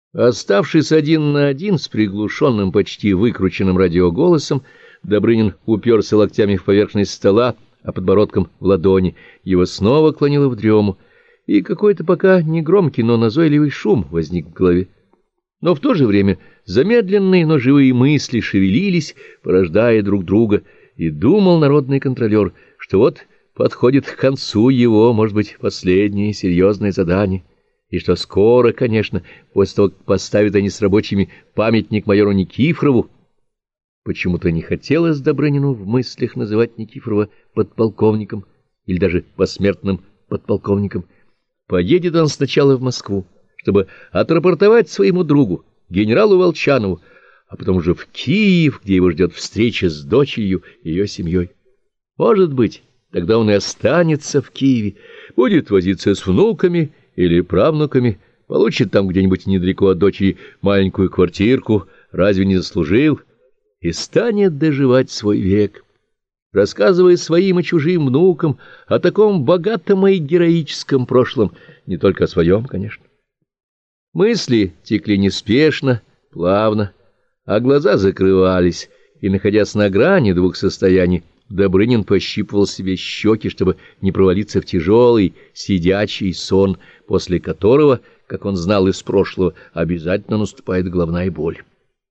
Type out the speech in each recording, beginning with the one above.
Оставшись один на один с приглушенным, почти выкрученным радиоголосом, Добрынин уперся локтями в поверхность стола, а подбородком в ладони. Его снова клонило в дрему, и какой-то пока негромкий, но назойливый шум возник в голове. Но в то же время замедленные, но живые мысли шевелились, порождая друг друга, и думал народный контролер, что вот подходит к концу его, может быть, последнее серьезное задание, и что скоро, конечно, после того, как поставят они с рабочими памятник майору Никифорову. Почему-то не хотелось Добрынину в мыслях называть Никифорова подполковником или даже посмертным подполковником. Поедет он сначала в Москву, чтобы отрапортовать своему другу, генералу Волчанову, а потом уже в Киев, где его ждет встреча с дочерью и ее семьей. Может быть, тогда он и останется в Киеве, будет возиться с внуками или правнуками, получит там где-нибудь недалеко от дочери маленькую квартирку, разве не заслужил, и станет доживать свой век, рассказывая своим и чужим внукам о таком богатом и героическом прошлом, не только о своем, конечно. Мысли текли неспешно, плавно, а глаза закрывались, и, находясь на грани двух состояний, Добрынин пощипывал себе щеки, чтобы не провалиться в тяжелый, сидячий сон, после которого, как он знал из прошлого, обязательно наступает головная боль.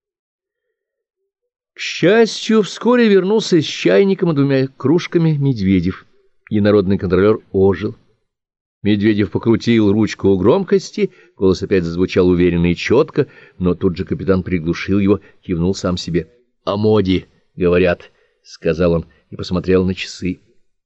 К счастью, вскоре вернулся с чайником и 2 кружками Медведев, и народный контролер ожил. Медведев покрутил ручку у громкости, голос опять зазвучал уверенно и четко, но тут же капитан приглушил его, кивнул сам себе. — О моде, говорят, — сказал он и посмотрел на часы.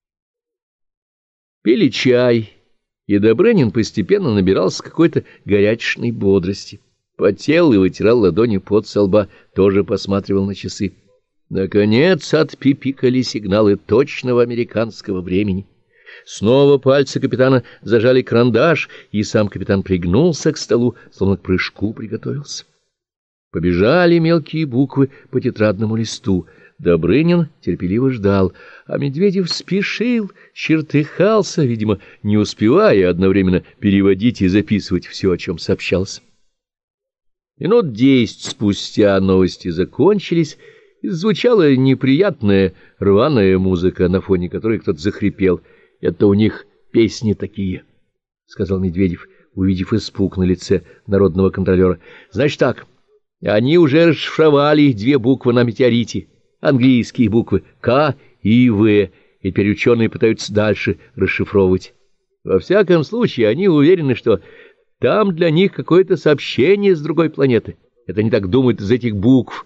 Пили чай, и Добрынин постепенно набирался какой-то горячечной бодрости. Потел и вытирал ладони пот со лба, тоже посматривал на часы. Наконец отпипикали сигналы точного американского времени. Снова пальцы капитана зажали карандаш, и сам капитан пригнулся к столу, словно к прыжку приготовился. Побежали мелкие буквы по тетрадному листу. Добрынин терпеливо ждал, а Медведев спешил, чертыхался, видимо, не успевая одновременно переводить и записывать все, о чем сообщалось. Минут 10 спустя новости закончились, и звучала неприятная рваная музыка, на фоне которой кто-то захрипел. — Это у них песни такие, — сказал Медведев, увидев испуг на лице народного контролера. — Значит так, они уже расшифровали 2 буквы на метеорите, английские буквы К и В, и теперь ученые пытаются дальше расшифровывать. Во всяком случае, они уверены, что там для них какое-то сообщение с другой планеты. Это они так думают из этих букв.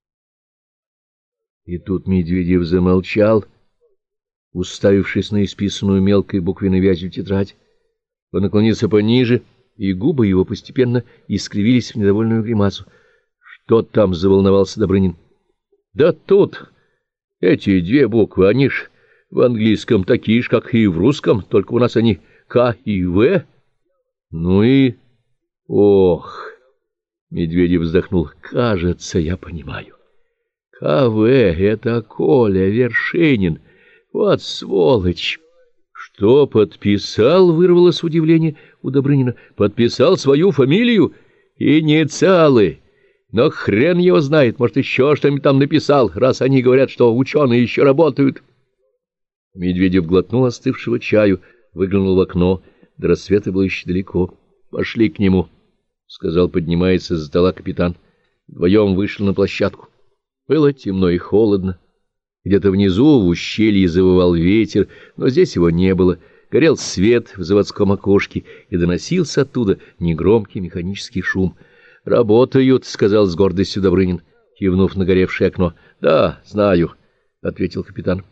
И тут Медведев замолчал, уставившись на исписанную мелкой буквенной вязью тетрадь. Он наклонился пониже, и губы его постепенно искривились в недовольную гримасу. — Что там? — заволновался Добрынин. — Да тут эти 2 буквы, они ж в английском такие ж, как и в русском, только у нас они К и В. Ну и... Ох! Медведев вздохнул. Кажется, я понимаю. КВ — это Коля Вершинин. Вот сволочь! Что подписал? Вырвалось удивление у Добрынина. Подписал свою фамилию? Инициалы. Но хрен его знает, может, еще что-нибудь там написал, раз они говорят, что ученые еще работают. Медведев глотнул остывшего чаю, выглянул в окно. До рассвета было еще далеко. — Пошли к нему, — сказал, поднимаясь из-за стола капитан. Вдвоем вышли на площадку. Было темно и холодно. Где-то внизу в ущелье завывал ветер, но здесь его не было. Горел свет в заводском окошке, и доносился оттуда негромкий механический шум. — Работают, — сказал с гордостью Добрынин, кивнув на горевшее окно. — Да, знаю, — ответил капитан.